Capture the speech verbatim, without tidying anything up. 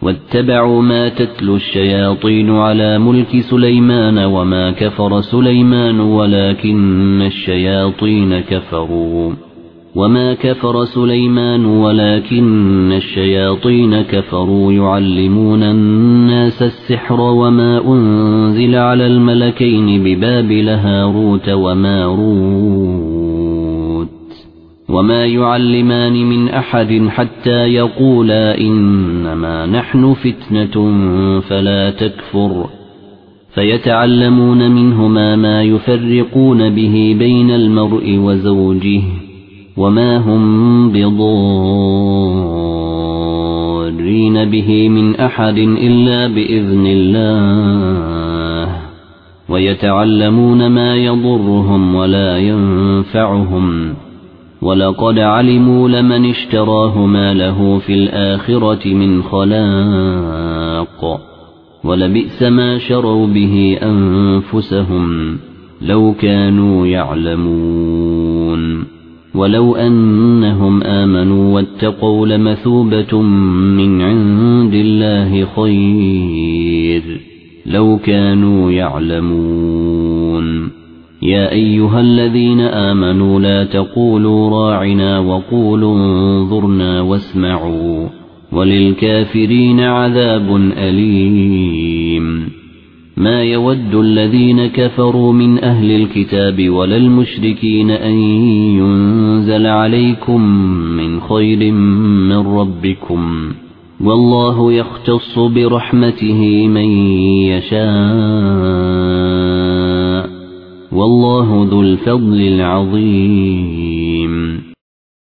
واتبعوا ما تتلو الشياطين على ملك سليمان وما كفر سليمان ولكن الشياطين كفروا وما كفر سليمان ولكن الشياطين كفروا يعلمون الناس السحر وما أنزل على الملكين ببابل هاروت وماروت وما يعلمان من أحد حتى يقولا إنما نحن فتنة فلا تكفر فيتعلمون منهما ما يفرقون به بين المرء وزوجه وما هم بضارين به من أحد إلا بإذن الله ويتعلمون ما يضرهم ولا ينفعهم ولقد علموا لمن اشتراه ما له في الآخرة من خلاق ولبئس ما شروا به أنفسهم لو كانوا يعلمون ولو أنهم آمنوا واتقوا لمثوبة من عند الله خير لو كانوا يعلمون يا أيها الذين آمنوا لا تقولوا راعنا وقولوا انظرنا واسمعوا وللكافرين عذاب أليم ما يود الذين كفروا من أهل الكتاب ولا المشركين أن ينزل عليكم من خير من ربكم والله يختص برحمته من يشاء والله ذو الفضل العظيم